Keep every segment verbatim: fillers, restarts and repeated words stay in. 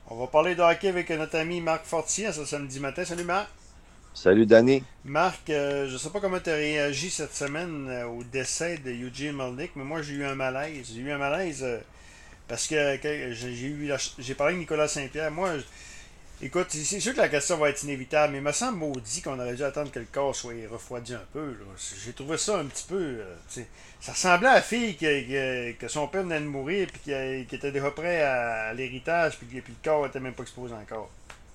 On va parler de hockey avec notre ami Marc Fortier ce samedi matin. Salut Marc. Salut Danny. Marc, euh, je sais pas comment tu as réagi cette semaine euh, au décès de Eugene Melnick, mais moi j'ai eu un malaise. J'ai eu un malaise euh, parce que, que j'ai j'ai eu la ch- j'ai parlé avec Nicolas Saint-Pierre. Moi, je- écoute, c'est sûr que la question va être inévitable, mais il me semble maudit qu'on aurait dû attendre que le corps soit refroidi un peu, là. J'ai trouvé ça un petit peu. euh, tu sais, ça ressemblait à la fille que, que- que son père venait de mourir puis qui, qui était déjà prêt à, à l'héritage puis, que- puis le corps était même pas exposé encore.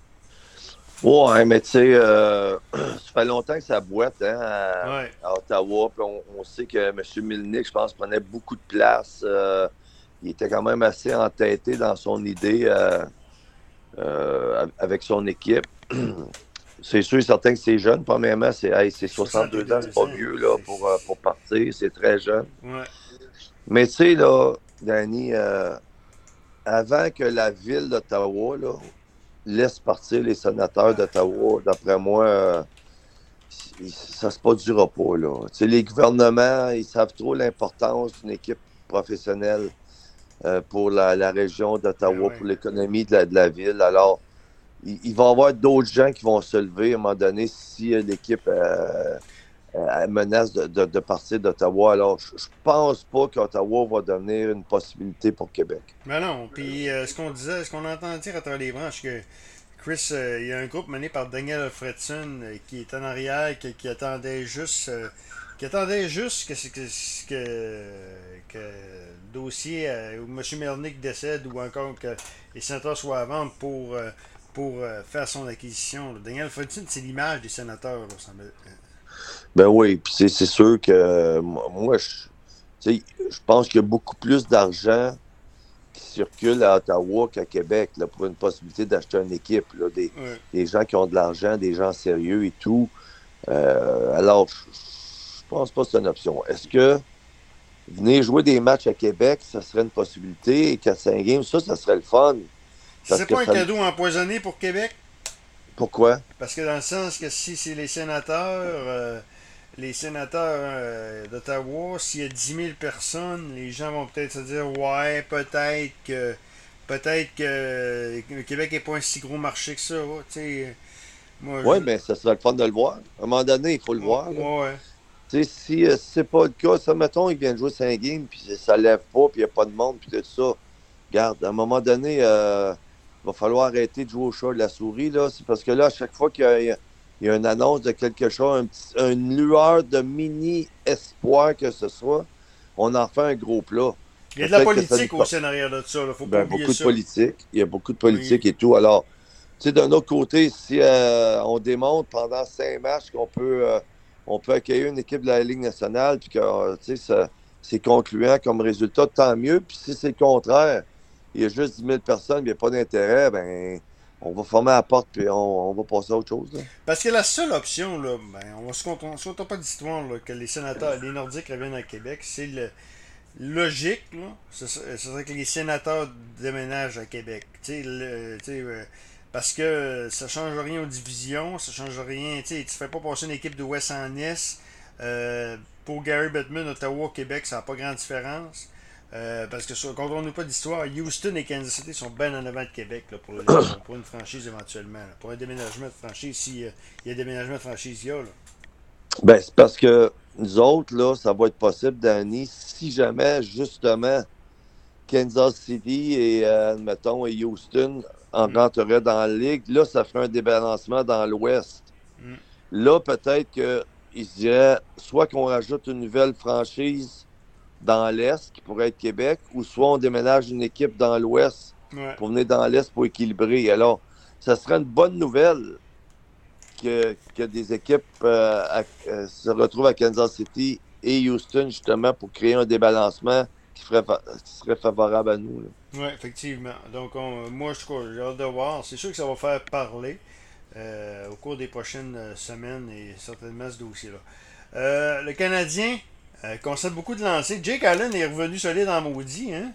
Ouais, mais tu sais, euh, ça fait longtemps que ça boite hein, à, Ouais. à Ottawa. Puis on, on sait que M. Milnick, je pense, prenait beaucoup de place. Euh, il était quand même assez entêté dans son idée euh, euh, avec son équipe. C'est sûr et certain que c'est jeune. Premièrement, c'est hey, c'est soixante-deux ans, c'est soixante-deux pas ans. vieux là, C'est. pour, euh, pour partir. C'est très jeune. Ouais. Mais tu sais, là, Danny, euh, avant que la ville d'Ottawa là, laisse partir les sénateurs Ah. d'Ottawa, d'après moi, euh, ça ne se produira pas. Là. Tu sais, les gouvernements, ils savent trop l'importance d'une équipe professionnelle euh, pour la, la région Ben d'Ottawa, ouais. pour l'économie de la, de la ville. Alors, il, il va y avoir d'autres gens qui vont se lever à un moment donné si euh, l'équipe euh, euh, menace de, de, de partir d'Ottawa. Alors, je ne pense pas qu'Ottawa va devenir une possibilité pour Québec. Ben non. Puis euh, ce qu'on disait, ce qu'on entend dire à travers les branches, que Chris, euh, il y a un groupe mené par Daniel Alfredson euh, qui est en arrière, qui, qui attendait juste. euh, qui attendait juste que, que, que, que le dossier euh, où M. Melnick décède ou encore que les sénateurs soient à vendre pour, euh, pour euh, faire son acquisition. Là. Daniel Alfredson, c'est l'image des sénateurs. Là, ça me- Ben oui, puis c'est c'est sûr que euh, moi, je, tu sais, je pense qu'il y a beaucoup plus d'argent qui circulent à Ottawa qu'à Québec là, pour une possibilité d'acheter une équipe. Là, des, ouais. des gens qui ont de l'argent, des gens sérieux et tout. Euh, alors, je, je pense pas que c'est une option. Est-ce que venir jouer des matchs à Québec, ça serait une possibilité? Et qu'à cinq games, ça, ça serait le fun. Parce C'est que pas un ça. cadeau empoisonné pour Québec? Pourquoi? Parce que dans le sens que si c'est les sénateurs, euh, les sénateurs euh, d'Ottawa, s'il y a dix mille personnes, les gens vont peut-être se dire ouais, peut-être que peut-être que le Québec n'est pas un si gros marché que ça. Ouais, tu sais, moi Oui, je. mais ça serait le fun de le voir. À un moment donné, il faut le Ouais, voir. Là. ouais. Tu sais, si euh, c'est pas le cas, ça, mettons, il vient de jouer cinq games, puis ça lève pas, puis il n'y a pas de monde, puis tout ça. Regarde, à un moment donné, euh, il va falloir arrêter de jouer au chat de la souris, là. C'est parce que là, à chaque fois qu'il y a, il y a une annonce de quelque chose, un petit- une lueur de mini-espoir que ce soit, on en fait un gros plat. Il y a de la Peut-être que ça nous politique au coûte scénario de ça, là, faut pas ben, oublier beaucoup de ça. politique. Il y a beaucoup de Oui. politique et tout. Alors, tu sais, d'un autre côté, si euh, on démontre pendant cinq matchs qu'on peut, euh, on peut accueillir une équipe de la Ligue nationale, puis que euh, tu sais, ça- c'est concluant comme résultat, tant mieux. Puis si c'est le contraire, il y a juste dix mille personnes, il n'y a pas d'intérêt, ben, on va fermer la porte, puis on, on va passer à autre chose. Là. Parce que la seule option, là, ben, on va se contenter pas d'histoire là, que les sénateurs, les Nordiques reviennent à Québec, c'est le, logique, là, ce serait, ce serait que les sénateurs déménagent à Québec. Tu sais, le- tu sais, euh, parce que ça change rien aux divisions, ça change rien. Tu sais, tu fais pas passer une équipe de West en Est. Euh, pour Gary Bettman, Ottawa, Québec, ça n'a pas grande différence. Euh, parce que sur, nous pas d'histoire, Houston et Kansas City sont bien en avant de Québec là, pour, le- pour, pour une franchise éventuellement. Là. Pour un déménagement de franchise, si euh, il y a déménagement de franchise, il y a. Là. Ben, c'est parce que nous autres, là, ça va être possible, Danny, si jamais, justement, Kansas City et, euh, admettons, et Houston en Mm, rentreraient dans la ligue. Là, ça ferait un débalancement dans l'Ouest. mm. Là, peut-être qu'ils se diraient soit qu'on rajoute une nouvelle franchise dans l'Est, qui pourrait être Québec, ou soit on déménage une équipe dans l'Ouest Ouais. pour venir dans l'Est pour équilibrer. Alors, ça serait une bonne nouvelle que, que des équipes euh, à- euh, se retrouvent à Kansas City et Houston, justement, pour créer un débalancement qui, ferait fa- qui serait favorable à nous. Là. Oui, effectivement. Donc, on- moi, je crois, j'ai hâte de voir. C'est sûr que ça va faire parler euh, au cours des prochaines euh, semaines et certainement ce dossier-là. Euh, le Canadien euh, concède beaucoup de lancers. Jake Allen est revenu solide en maudit, hein?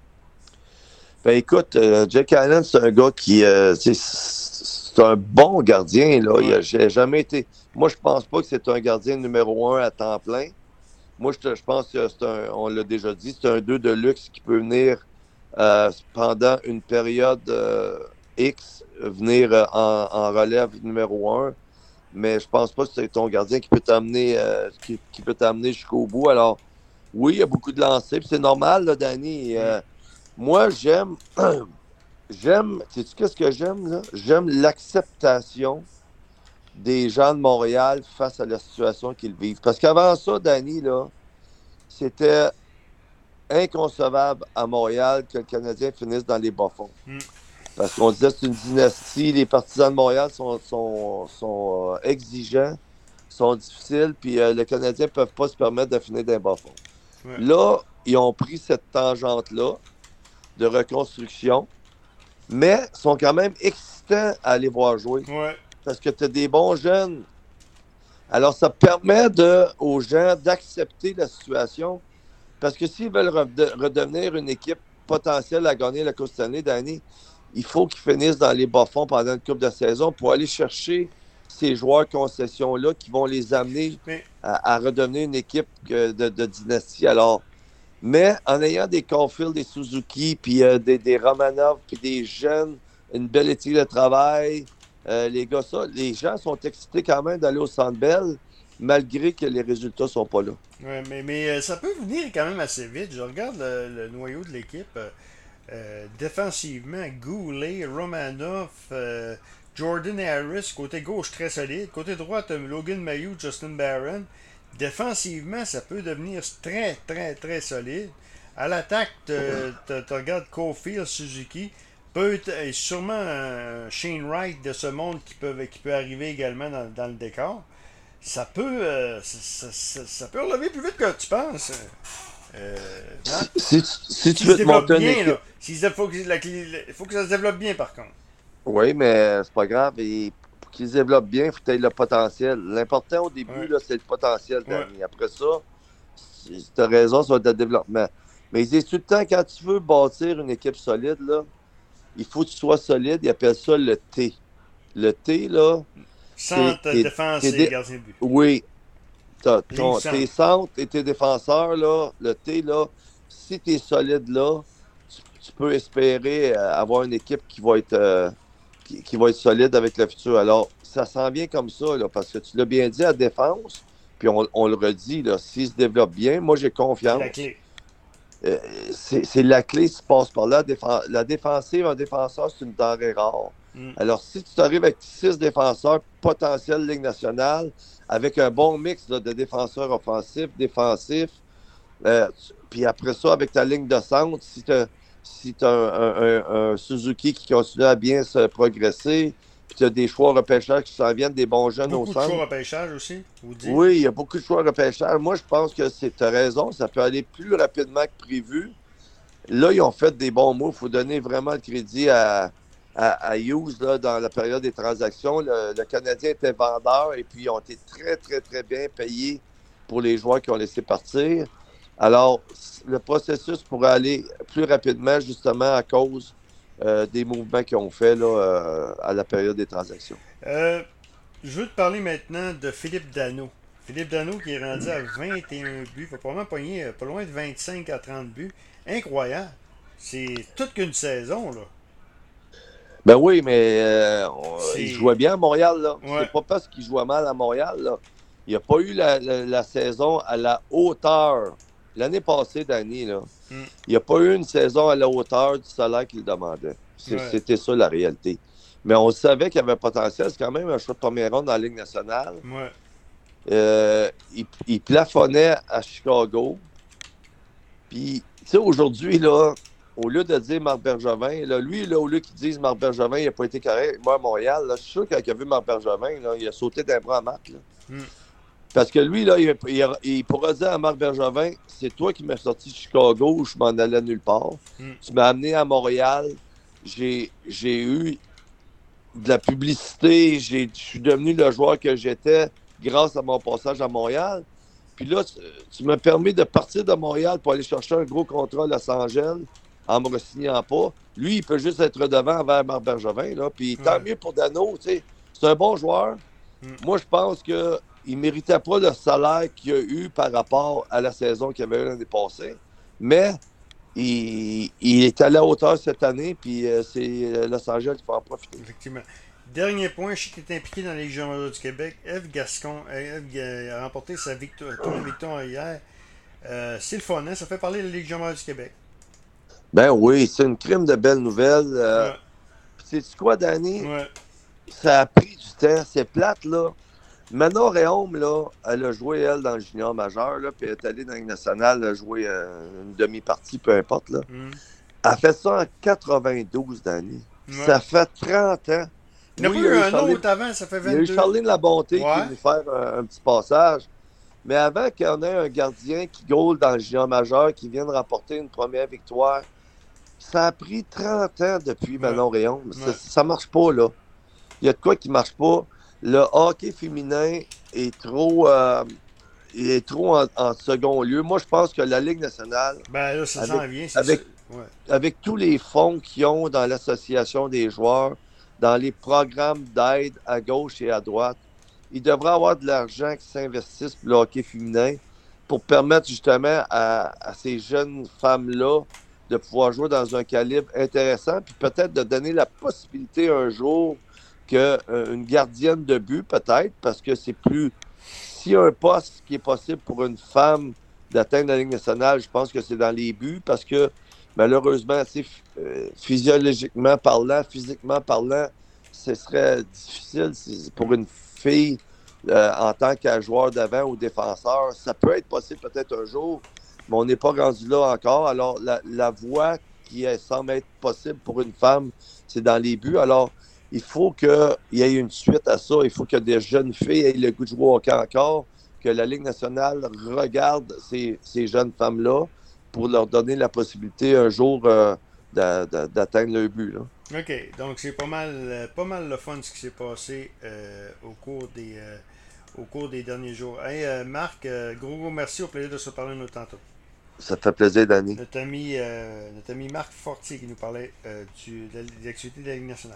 Ben écoute, euh, Jack Allen, c'est un gars qui euh, c'est c'est un bon gardien. Là. Il Ouais. a j'ai jamais été. Moi, je pense pas que c'est un gardien numéro un à temps plein. Moi, je, te- je pense que c'est un, on l'a déjà dit, c'est un deux de luxe qui peut venir euh, pendant une période euh, X venir euh, en, en relève numéro un. Mais je pense pas que c'est ton gardien qui peut t'amener euh, qui, qui peut t'amener jusqu'au bout. Alors, oui, il y a beaucoup de lancers. Puis c'est normal, là, Danny. Euh, moi, j'aime. j'aime. Sais-tu qu'est-ce que j'aime, là? J'aime l'acceptation des gens de Montréal face à la situation qu'ils vivent. Parce qu'avant ça, Danny, là, c'était inconcevable à Montréal que le Canadien finisse dans les bas-fonds. Mm. Parce qu'on disait que c'est une dynastie, les partisans de Montréal sont, sont, sont euh, exigeants, sont difficiles, puis euh, les Canadiens ne peuvent pas se permettre de finir dans les bas-fonds. Ouais. Là, ils ont pris cette tangente-là de reconstruction, mais sont quand même excitants à aller voir jouer. Ouais. Parce que tu as des bons jeunes. Alors, ça permet de, aux gens d'accepter la situation. Parce que s'ils veulent rede- redevenir une équipe potentielle à gagner la Coupe Stanley d'année, il faut qu'ils finissent dans les bas-fonds pendant une coupe de saison pour aller chercher ces joueurs concessions-là qui vont les amener Mais... à, à redevenir une équipe de, de dynastie. Alors, mais en ayant des Caulfield, des Suzuki, puis euh, des, des Romanov, puis des jeunes, une belle éthique de travail, euh, les gars, ça, les gens sont excités quand même d'aller au Centre Bell, malgré que les résultats ne sont pas là. Ouais, mais, mais euh, ça peut venir quand même assez vite. Je regarde le, le noyau de l'équipe. Euh, euh, défensivement, Goulet, Romanov, euh, Jordan Harris, côté gauche très solide. Côté droit, t'as Logan Mayou, Justin Barron. Défensivement, ça peut devenir très, très, très solide. À l'attaque, tu regardes Caulfield, Suzuki. Peut être, et sûrement un Shane Wright de ce monde qui peut, qui peut arriver également dans, dans le décor. Ça peut, euh, ça, ça, ça peut relever plus vite que tu penses. Euh, Si, si, si S'il tu se veux te développe monter une bien, équipe. là. S'il se- faut, que, la- il faut que ça se développe bien, par contre. Oui, mais c'est pas grave. Et pour qu'ils se développent bien, il faut que tu aies le potentiel. L'important au début, Ouais. là, c'est le potentiel, Ouais. Danny. Après ça, tu as raison sur le développement. Mais ils disent tout le temps, quand tu veux bâtir une équipe solide, là, il faut que tu sois solide. Ils appellent ça le T. Le T, là, c'est. Centre, t'es- défense t'es et dé- gardien de but. Oui, t'as Ligne ton- tes centre. centres et tes défenseurs, là, le T, là, si tu es solide là, tu, tu peux espérer euh, avoir une équipe qui va être euh, qui, qui va être solide avec le futur. Alors, ça s'en vient comme ça, là, parce que tu l'as bien dit à défense, puis on, on le redit, là, s'il se développe bien, moi j'ai C'est confiance. la clé. Euh, c'est c'est la clé qui se passe par là. Défen- la défensive, un défenseur, c'est une denrée rare. Mm. Alors, si tu arrives avec six défenseurs potentiels Ligue nationale, avec un bon mix là, de défenseurs offensifs, défensifs, euh, tu- puis après ça, avec ta ligne de centre, si tu as si un, un, un, un Suzuki qui continue à bien se progresser, puis tu as des choix repêcheurs qui s'en viennent, des bons jeunes au Beaucoup de choix centre. repêchage aussi, vous dites. Oui, il y a beaucoup de choix repêcheurs. Moi, je pense que tu as raison, ça peut aller plus rapidement que prévu. Là, ils ont fait des bons mots. Il faut donner vraiment le crédit à, à, à Hughes là, dans la période des transactions. Le, le Canadien était vendeur et puis ils ont été très, très, très bien payés pour les joueurs qui ont laissé partir. Alors, le processus pourrait aller plus rapidement justement à cause euh, des mouvements qu'ils ont fait là, euh, à la période des transactions. Euh, je veux te parler maintenant de Philippe Dano. Philippe Dano qui est rendu à vingt et un buts. Il va probablement pogner euh, pas loin de vingt-cinq à trente buts. Incroyable. C'est toute qu'une saison, là. Ben oui, mais euh, on- C'est... il jouait bien à Montréal. Là. Ouais. C'est pas parce qu'il jouait mal à Montréal. Là. Il n'a pas eu la, la, la saison à la hauteur. L'année passée, Danny, là, Mm. il n'a pas eu une saison à la hauteur du salaire qu'il demandait. C'est- Ouais. C'était ça la réalité. Mais on savait qu'il avait un potentiel. C'est quand même un choix de première ronde dans la Ligue nationale. Ouais. Euh, il, il plafonnait à Chicago. Puis, tu sais, aujourd'hui, là, au lieu de dire Marc Bergevin, là, lui, là, au lieu qu'il dise Marc Bergevin, il n'a pas été correct. Moi, à Montréal, là, je suis sûr, quand il a vu Marc Bergevin, là, il a sauté d'un bras à Marc. Là. Mm. Parce que lui, là, il, il, il pourra dire à Marc Bergevin, c'est toi qui m'as sorti de Chicago où je m'en allais nulle part. Mm. Tu m'as amené à Montréal. J'ai, j'ai eu de la publicité. J'ai, je suis devenu le joueur que j'étais grâce à mon passage à Montréal. Puis là, tu, tu m'as permis de partir de Montréal pour aller chercher un gros contrat à Los Angeles en me re-signant pas. Lui, il peut juste être devant envers Marc Bergevin. Là. Puis tant Ouais. mieux pour Dano. Tu sais, c'est un bon joueur. Mm. Moi, je pense qu'il ne méritait pas le salaire qu'il a eu par rapport à la saison qu'il avait eu l'année passée. Mais il, il est à la hauteur cette année, puis euh, c'est Los Angeles qui va en profiter. Effectivement. Dernier point, je sais qu'il est impliqué dans la Ligue majeure du Québec. Eve Gascon Eve a remporté sa victoire, première victoire hier. Euh, c'est le fun, hein? Ça fait parler de la Ligue majeure du Québec. Ben oui, c'est une crime de belles nouvelles. Euh, Ouais. c'est quoi, Danny? Ouais. Ça a pris du temps. C'est plate, là. Manon Réaume, là, elle a joué, elle, dans le junior majeur, là, puis elle est allée dans la Ligue nationale, elle a joué euh, une demi-partie, peu importe, là. Mm. Elle a fait ça en quatre-vingt-douze, Danny. Ouais. Ça fait trente ans. Il n'y a Oui, pas il y eu a eu un Charline, autre avant, ça fait il y a eu vingt-deux. Charline Labonté qui est Ouais. venu faire un, un petit passage. Mais avant qu'on ait un gardien qui goal dans le junior majeur, qui vienne remporter une première victoire, ça a pris trente ans depuis Ouais. Manon Réaume. Ouais. Ça ne marche pas, là. Il y a de quoi qui ne marche pas. Le hockey féminin est trop, euh, est trop en, en second lieu. Moi, je pense que la Ligue nationale, Ben là, ça avec, s'en vient. C'est avec, ça. Ouais. avec tous les fonds qu'ils ont dans l'association des joueurs, dans les programmes d'aide à gauche et à droite, il devrait avoir de l'argent qui s'investisse pour le hockey féminin pour permettre justement à, à ces jeunes femmes-là de pouvoir jouer dans un calibre intéressant, puis peut-être de donner la possibilité un jour qu'une euh, gardienne de but, peut-être, parce que c'est plus... S'il y a un poste qui est possible pour une femme d'atteindre la Ligue nationale, je pense que c'est dans les buts, parce que malheureusement, euh, physiologiquement parlant, physiquement parlant, ce serait difficile pour une fille euh, en tant que joueur d'avant ou défenseur. Ça peut être possible peut-être un jour, mais on n'est pas rendu là encore. Alors, la, la voie qui est, semble être possible pour une femme, c'est dans les buts. Alors, il faut qu'il y ait une suite à ça. Il faut que des jeunes filles aient le goût de jouer au hockey encore, que la Ligue nationale regarde ces, ces jeunes femmes-là pour leur donner la possibilité un jour euh, d'atteindre le but. Là. OK. Donc, c'est pas mal, euh, pas mal le fun ce qui s'est passé euh, au, cours des, euh, au cours des derniers jours. Hey, euh, Marc, euh, gros, gros merci. Au plaisir de se parler un autre tantôt. Ça fait plaisir, Danny. Notre ami, euh, notre ami Marc Fortier qui nous parlait euh, du, de l'activité de la Ligue nationale.